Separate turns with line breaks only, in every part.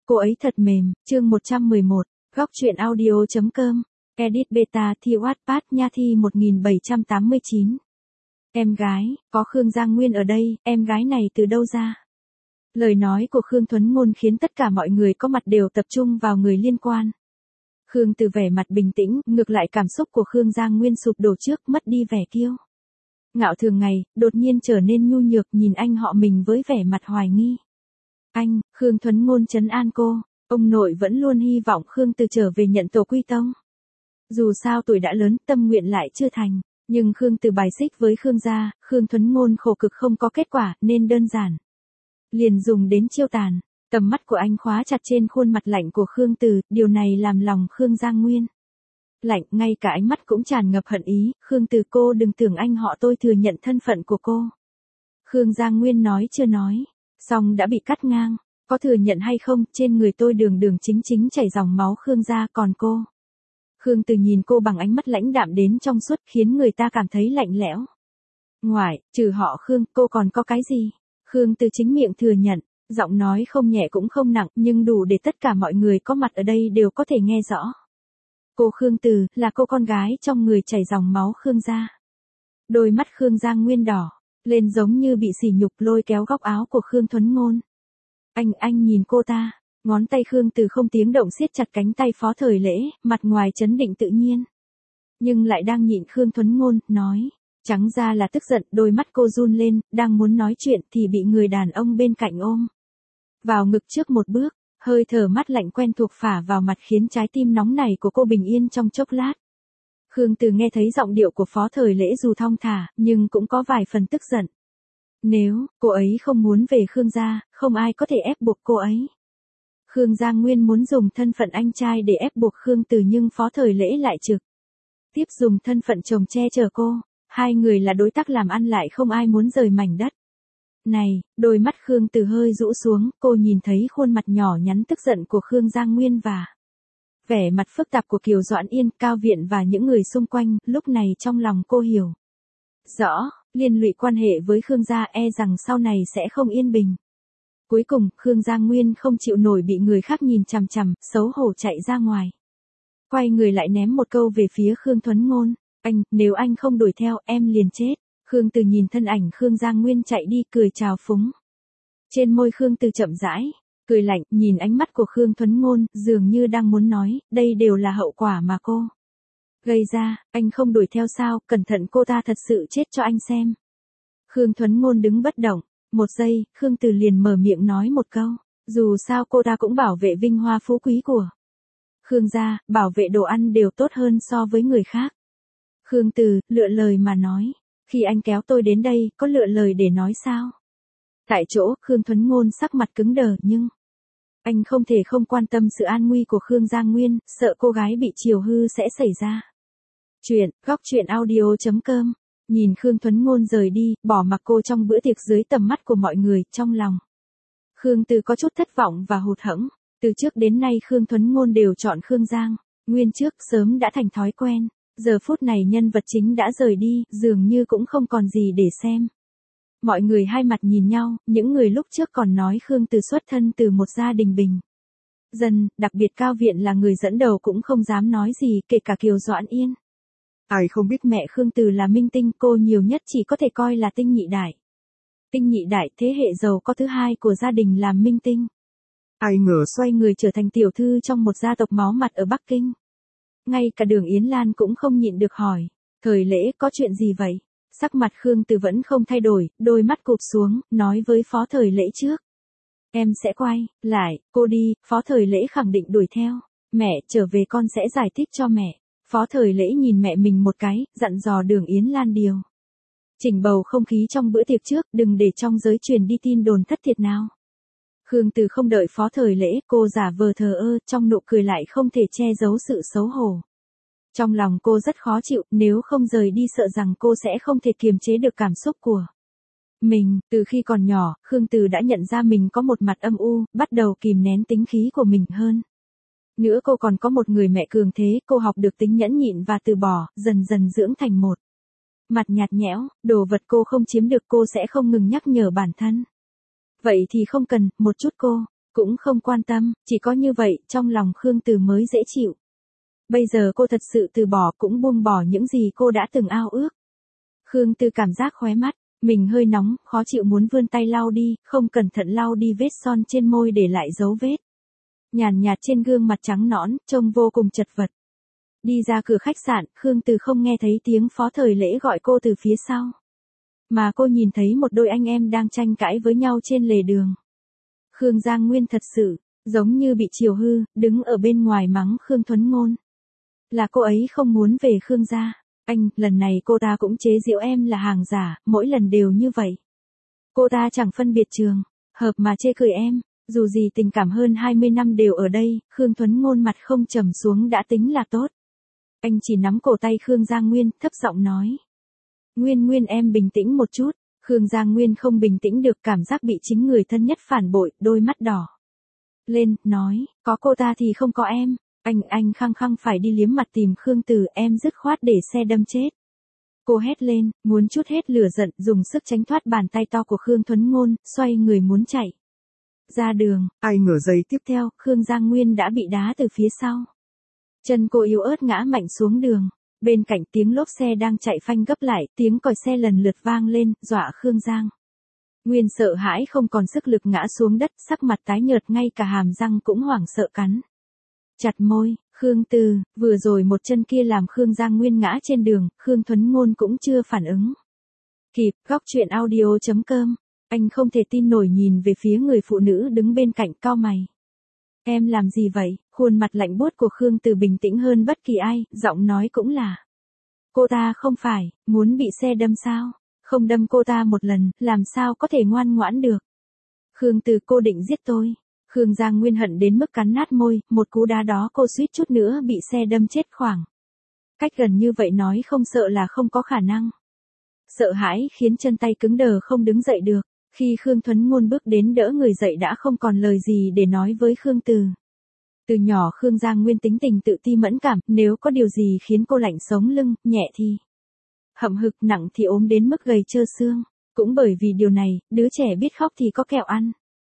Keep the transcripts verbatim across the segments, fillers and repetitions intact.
cô ấy thật mềm, chương một trăm mười một, góc truyện audio.com, edit beta thi Wattpad nha thi một nghìn bảy trăm tám mươi chín. Em gái, có Khương Giang Nguyên ở đây, em gái này từ đâu ra? Lời nói của Khương Thuấn Ngôn khiến tất cả mọi người có mặt đều tập trung vào người liên quan. Khương Từ vẻ mặt bình tĩnh, ngược lại cảm xúc của Khương Giang Nguyên sụp đổ trước, mất đi vẻ kiêu ngạo thường ngày, đột nhiên trở nên nhu nhược, nhìn anh họ mình với vẻ mặt hoài nghi. Anh, Khương Thuấn Ngôn trấn an cô, ông nội vẫn luôn hy vọng Khương Từ trở về nhận tổ quy tông. Dù sao tuổi đã lớn, tâm nguyện lại chưa thành, nhưng Khương Từ bài xích với Khương gia, Khương Thuấn Ngôn khổ cực không có kết quả, nên đơn giản liền dùng đến chiêu tàn. Tầm mắt của anh khóa chặt trên khuôn mặt lạnh của Khương Từ, điều này làm lòng Khương Giang Nguyên lạnh, ngay cả ánh mắt cũng tràn ngập hận ý. Khương Từ, cô đừng tưởng anh họ tôi thừa nhận thân phận của cô. Khương Giang Nguyên nói chưa nói xong đã bị cắt ngang. Có thừa nhận hay không, trên người tôi đường đường chính chính chảy dòng máu Khương gia, còn cô. Khương Từ nhìn cô bằng ánh mắt lãnh đạm đến trong suốt, khiến người ta cảm thấy lạnh lẽo. Ngoài, trừ họ Khương, cô còn có cái gì? Khương Từ chính miệng thừa nhận, giọng nói không nhẹ cũng không nặng, nhưng đủ để tất cả mọi người có mặt ở đây đều có thể nghe rõ. Cô Khương Từ, là cô con gái trong người chảy dòng máu Khương gia. Đôi mắt Khương Giang Nguyên đỏ lên giống như bị sỉ nhục, lôi kéo góc áo của Khương Thuấn Ngôn. Anh, anh nhìn cô ta. Ngón tay Khương Từ không tiếng động siết chặt cánh tay Phó Thời Lễ, mặt ngoài trấn định tự nhiên, nhưng lại đang nhịn Khương Thuấn Ngôn, nói. Trắng ra là tức giận, đôi mắt cô run lên, đang muốn nói chuyện thì bị người đàn ông bên cạnh ôm vào ngực trước một bước, hơi thở mát lạnh quen thuộc phả vào mặt khiến trái tim nóng này của cô bình yên trong chốc lát. Khương Từ nghe thấy giọng điệu của Phó Thời Lễ dù thong thả, nhưng cũng có vài phần tức giận. Nếu cô ấy không muốn về Khương gia, không ai có thể ép buộc cô ấy. Khương Giang Nguyên muốn dùng thân phận anh trai để ép buộc Khương Từ, nhưng Phó Thời Lễ lại trực tiếp dùng thân phận chồng che chở cô. Hai người là đối tác làm ăn, lại không ai muốn rời mảnh đất này. Đôi mắt Khương Từ hơi rũ xuống, cô nhìn thấy khuôn mặt nhỏ nhắn tức giận của Khương Giang Nguyên và vẻ mặt phức tạp của Kiều Doãn Yên, Cao Viện và những người xung quanh. Lúc này trong lòng cô hiểu rõ, liên lụy quan hệ với Khương gia e rằng sau này sẽ không yên bình. Cuối cùng, Khương Giang Nguyên không chịu nổi bị người khác nhìn chằm chằm, xấu hổ chạy ra ngoài. Quay người lại ném một câu về phía Khương Thuấn Ngôn. Anh, nếu anh không đuổi theo, em liền chết. Khương Từ nhìn thân ảnh Khương Giang Nguyên chạy đi, cười chào phúng. Trên môi Khương Từ chậm rãi cười lạnh, nhìn ánh mắt của Khương Thuấn Ngôn, dường như đang muốn nói, đây đều là hậu quả mà cô gây ra. Anh không đuổi theo sao, cẩn thận cô ta thật sự chết cho anh xem. Khương Thuấn Ngôn đứng bất động. Một giây, Khương Từ liền mở miệng nói một câu. Dù sao cô ta cũng bảo vệ vinh hoa phú quý của Khương gia, bảo vệ đồ ăn đều tốt hơn so với người khác. Khương Từ, lựa lời mà nói. Khi anh kéo tôi đến đây, có lựa lời để nói sao? Tại chỗ, Khương Thuấn Ngôn sắc mặt cứng đờ, nhưng anh không thể không quan tâm sự an nguy của Khương Giang Nguyên, sợ cô gái bị chiều hư sẽ xảy ra chuyện. Góc truyện audio.com. Nhìn Khương Thuấn Ngôn rời đi, bỏ mặc cô trong bữa tiệc dưới tầm mắt của mọi người, trong lòng Khương Từ có chút thất vọng và hụt hẫng. Từ trước đến nay Khương Thuấn Ngôn đều chọn Khương Giang Nguyên trước, sớm đã thành thói quen. Giờ phút này nhân vật chính đã rời đi, dường như cũng không còn gì để xem. Mọi người hai mặt nhìn nhau, những người lúc trước còn nói Khương Từ xuất thân từ một gia đình bình dân, đặc biệt Cao Viện là người dẫn đầu cũng không dám nói gì, kể cả Kiều Doãn Yên. Ai không biết mẹ Khương Từ là minh tinh, cô nhiều nhất chỉ có thể coi là tinh nhị đại. Tinh nhị đại, thế hệ giàu có thứ hai của gia đình làm minh tinh. Ai ngờ xoay người trở thành tiểu thư trong một gia tộc máu mặt ở Bắc Kinh. Ngay cả Đường Yến Lan cũng không nhịn được hỏi. Thời Lễ, có chuyện gì vậy? Sắc mặt Khương Từ vẫn không thay đổi, đôi mắt cụp xuống, nói với Phó Thời Lễ trước. Em sẽ quay lại, cô đi. Phó Thời Lễ khẳng định đuổi theo. Mẹ, trở về con sẽ giải thích cho mẹ. Phó Thời Lễ nhìn mẹ mình một cái, dặn dò Đường Yến Lan điều chỉnh bầu không khí trong bữa tiệc trước, đừng để trong giới truyền đi tin đồn thất thiệt nào. Khương Từ không đợi Phó Thời Lễ, cô giả vờ thờ ơ, trong nụ cười lại không thể che giấu sự xấu hổ. Trong lòng cô rất khó chịu, nếu không rời đi sợ rằng cô sẽ không thể kiềm chế được cảm xúc của mình. Từ khi còn nhỏ, Khương Từ đã nhận ra mình có một mặt âm u, bắt đầu kìm nén tính khí của mình hơn. Nữa cô còn có một người mẹ cường thế, cô học được tính nhẫn nhịn và từ bỏ, dần dần dưỡng thành một mặt nhạt nhẽo, đồ vật cô không chiếm được cô sẽ không ngừng nhắc nhở bản thân. Vậy thì không cần, một chút cô, cũng không quan tâm, chỉ có như vậy, trong lòng Khương Từ mới dễ chịu. Bây giờ cô thật sự từ bỏ cũng buông bỏ những gì cô đã từng ao ước. Khương Từ cảm giác khóe mắt, mình hơi nóng, khó chịu muốn vươn tay lau đi, không cẩn thận lau đi vết son trên môi để lại dấu vết. Nhàn nhạt trên gương mặt trắng nõn, trông vô cùng chật vật. Đi ra cửa khách sạn, Khương Từ không nghe thấy tiếng Phó Thời Lễ gọi cô từ phía sau. Mà cô nhìn thấy một đôi anh em đang tranh cãi với nhau trên lề đường. Khương Giang Nguyên thật sự, giống như bị chiều hư, đứng ở bên ngoài mắng Khương Thuấn Ngôn. Là cô ấy không muốn về Khương gia. Anh, lần này cô ta cũng chế giễu em là hàng giả, mỗi lần đều như vậy. Cô ta chẳng phân biệt trường, hợp mà chê cười em, dù gì tình cảm hơn hai mươi năm đều ở đây, Khương Thuấn Ngôn mặt không trầm xuống đã tính là tốt. Anh chỉ nắm cổ tay Khương Giang Nguyên, thấp giọng nói. Nguyên Nguyên em bình tĩnh một chút, Khương Giang Nguyên không bình tĩnh được cảm giác bị chính người thân nhất phản bội, đôi mắt đỏ. Lên, nói, có cô ta thì không có em. Anh, anh khăng khăng phải đi liếm mặt tìm Khương Từ, em dứt khoát để xe đâm chết. Cô hét lên, muốn chút hết lửa giận, dùng sức tránh thoát bàn tay to của Khương Thuấn Ngôn, xoay người muốn chạy. Ra đường, ai ngờ giây tiếp theo, Khương Giang Nguyên đã bị đá từ phía sau. Chân cô yếu ớt ngã mạnh xuống đường. Bên cạnh tiếng lốp xe đang chạy phanh gấp lại, tiếng còi xe lần lượt vang lên, dọa Khương Giang Nguyên sợ hãi không còn sức lực ngã xuống đất, sắc mặt tái nhợt ngay cả hàm răng cũng hoảng sợ cắn chặt môi. Khương Từ, vừa rồi một chân kia làm Khương Giang Nguyên ngã trên đường, Khương Thuấn Ngôn cũng chưa phản ứng kịp. Góc truyện audio chấm com. Anh không thể tin nổi nhìn về phía người phụ nữ đứng bên cạnh, cau mày. Em làm gì vậy? Khuôn mặt lạnh buốt của Khương Từ bình tĩnh hơn bất kỳ ai, giọng nói cũng là. Cô ta không phải, muốn bị xe đâm sao? Không đâm cô ta một lần, làm sao có thể ngoan ngoãn được? Khương Từ, cô định giết tôi. Khương Giang Nguyên hận đến mức cắn nát môi, một cú đá đó cô suýt chút nữa bị xe đâm chết khoảng. Cách gần như vậy nói không sợ là không có khả năng. Sợ hãi khiến chân tay cứng đờ không đứng dậy được. Khi Khương Thuấn Ngôn bước đến đỡ người dậy đã không còn lời gì để nói với Khương Từ. Từ nhỏ Khương Giang Nguyên tính tình tự ti mẫn cảm, nếu có điều gì khiến cô lạnh sống lưng, nhẹ thì hậm hực, nặng thì ốm đến mức gầy trơ xương. Cũng bởi vì điều này, đứa trẻ biết khóc thì có kẹo ăn.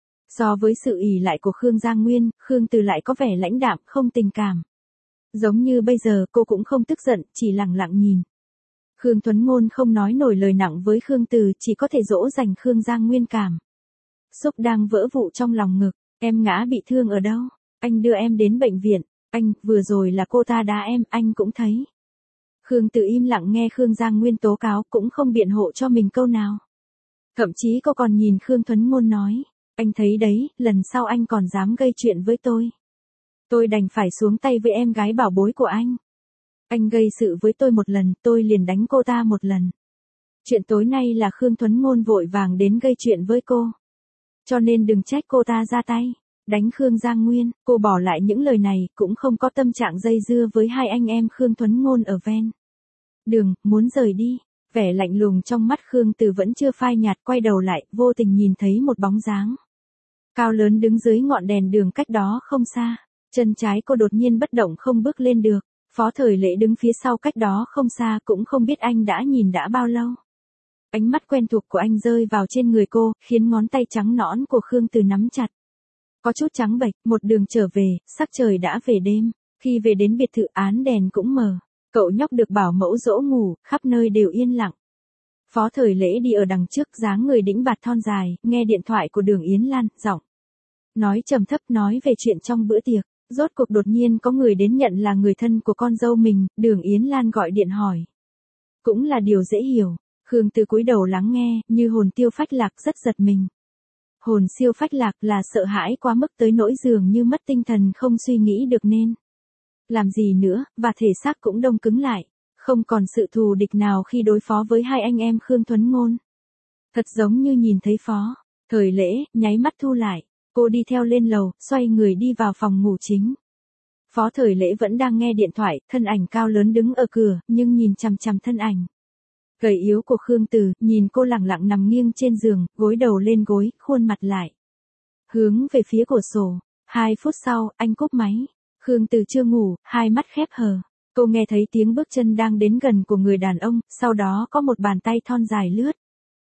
So với sự ỷ lại của Khương Giang Nguyên, Khương Từ lại có vẻ lãnh đạm, không tình cảm. Giống như bây giờ cô cũng không tức giận, chỉ lặng lặng nhìn. Khương Thuấn Ngôn không nói nổi lời nặng với Khương Từ, chỉ có thể dỗ dành Khương Giang Nguyên cảm xúc đang vỡ vụn trong lòng ngực. Em ngã bị thương ở đâu? Anh đưa em đến bệnh viện. Anh, vừa rồi là cô ta đá em, anh cũng thấy. Khương Từ im lặng nghe Khương Giang Nguyên tố cáo, cũng không biện hộ cho mình câu nào. Thậm chí cô còn nhìn Khương Thuấn Ngôn nói. Anh thấy đấy, lần sau anh còn dám gây chuyện với tôi. Tôi đành phải xuống tay với em gái bảo bối của anh. Anh gây sự với tôi một lần, tôi liền đánh cô ta một lần. Chuyện tối nay là Khương Thuấn Ngôn vội vàng đến gây chuyện với cô. Cho nên đừng trách cô ta ra tay đánh Khương Giang Nguyên. Cô bỏ lại những lời này, cũng không có tâm trạng dây dưa với hai anh em Khương Thuấn Ngôn ở ven đường, muốn rời đi. Vẻ lạnh lùng trong mắt Khương Từ vẫn chưa phai nhạt, quay đầu lại, vô tình nhìn thấy một bóng dáng cao lớn đứng dưới ngọn đèn đường cách đó không xa. Chân trái cô đột nhiên bất động không bước lên được. Phó Thời Lễ đứng phía sau cách đó không xa, cũng không biết anh đã nhìn đã bao lâu. Ánh mắt quen thuộc của anh rơi vào trên người cô, khiến ngón tay trắng nõn của Khương Từ nắm chặt. Có chút trắng bệch, một đường trở về, sắc trời đã về đêm. Khi về đến biệt thự, án đèn cũng mờ. Cậu nhóc được bảo mẫu dỗ ngủ, khắp nơi đều yên lặng. Phó Thời Lễ đi ở đằng trước, dáng người đĩnh bạt thon dài, nghe điện thoại của Đường Yến Lan, giọng nói trầm thấp nói về chuyện trong bữa tiệc. Rốt cuộc đột nhiên có người đến nhận là người thân của con dâu mình, Đường Yến Lan gọi điện hỏi. Cũng là điều dễ hiểu. Khương Từ cúi đầu lắng nghe, như hồn tiêu phách lạc, rất giật mình. Hồn siêu phách lạc là sợ hãi quá mức tới nỗi dường như mất tinh thần, không suy nghĩ được nên làm gì nữa, và thể xác cũng đông cứng lại. Không còn sự thù địch nào khi đối phó với hai anh em Khương Thuấn Ngôn. Thật giống như nhìn thấy Phó Thời Lễ, nháy mắt thu lại. Cô đi theo lên lầu, xoay người đi vào phòng ngủ chính. Phó Thời Lễ vẫn đang nghe điện thoại, thân ảnh cao lớn đứng ở cửa, nhưng nhìn chằm chằm thân ảnh gầy yếu của Khương Từ, nhìn cô lẳng lặng nằm nghiêng trên giường, gối đầu lên gối, khuôn mặt lại hướng về phía cửa sổ. Hai phút sau, anh cúp máy. Khương Từ chưa ngủ, hai mắt khép hờ. Cô nghe thấy tiếng bước chân đang đến gần của người đàn ông, sau đó có một bàn tay thon dài lướt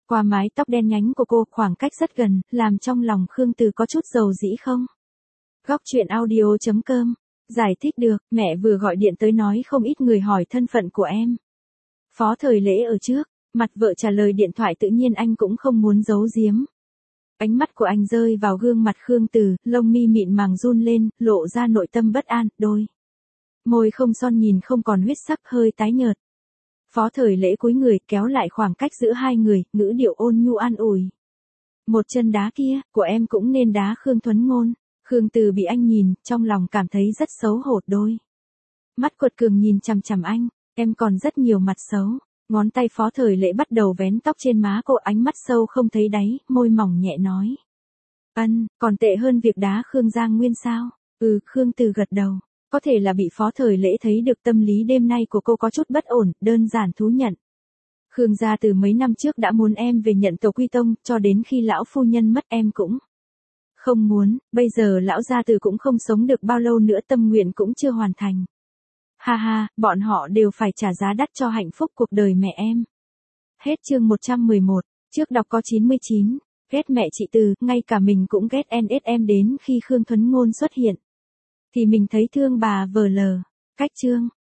qua mái tóc đen nhánh của cô, khoảng cách rất gần, làm trong lòng Khương Từ có chút dầu dĩ không. Góc truyện audio.com giải thích được, mẹ vừa gọi điện tới nói không ít người hỏi thân phận của em. Phó Thời Lễ ở trước, mặt vợ trả lời điện thoại tự nhiên anh cũng không muốn giấu giếm. Ánh mắt của anh rơi vào gương mặt Khương Từ, lông mi mịn màng run lên, lộ ra nội tâm bất an, đôi môi không son nhìn không còn huyết sắc, hơi tái nhợt. Phó Thời Lễ cúi người, kéo lại khoảng cách giữa hai người, ngữ điệu ôn nhu an ủi. Một chân đá kia, của em cũng nên đá Khương Thuấn Ngôn. Khương Từ bị anh nhìn, trong lòng cảm thấy rất xấu hổ, đôi mắt quật cường nhìn chằm chằm anh, em còn rất nhiều mặt xấu. Ngón tay Phó Thời Lễ bắt đầu vén tóc trên má cô, ánh mắt sâu không thấy đáy, môi mỏng nhẹ nói. Ân, còn tệ hơn việc đá Khương Giang Nguyên sao? Ừ, Khương Từ gật đầu. Có thể là bị Phó Thời Lễ thấy được tâm lý đêm nay của cô có chút bất ổn, đơn giản thú nhận. Khương gia từ mấy năm trước đã muốn em về nhận tổ quy tông, cho đến khi lão phu nhân mất em cũng không muốn, bây giờ lão gia từ cũng không sống được bao lâu nữa, tâm nguyện cũng chưa hoàn thành. Ha ha, bọn họ đều phải trả giá đắt cho hạnh phúc cuộc đời mẹ em. Hết chương một trăm mười một, trước đọc có chín mươi chín, ghét mẹ chị Từ, ngay cả mình cũng ghét en ét em đến khi Khương Thuấn Ngôn xuất hiện. Thì mình thấy thương bà vờ lờ. Cách chương.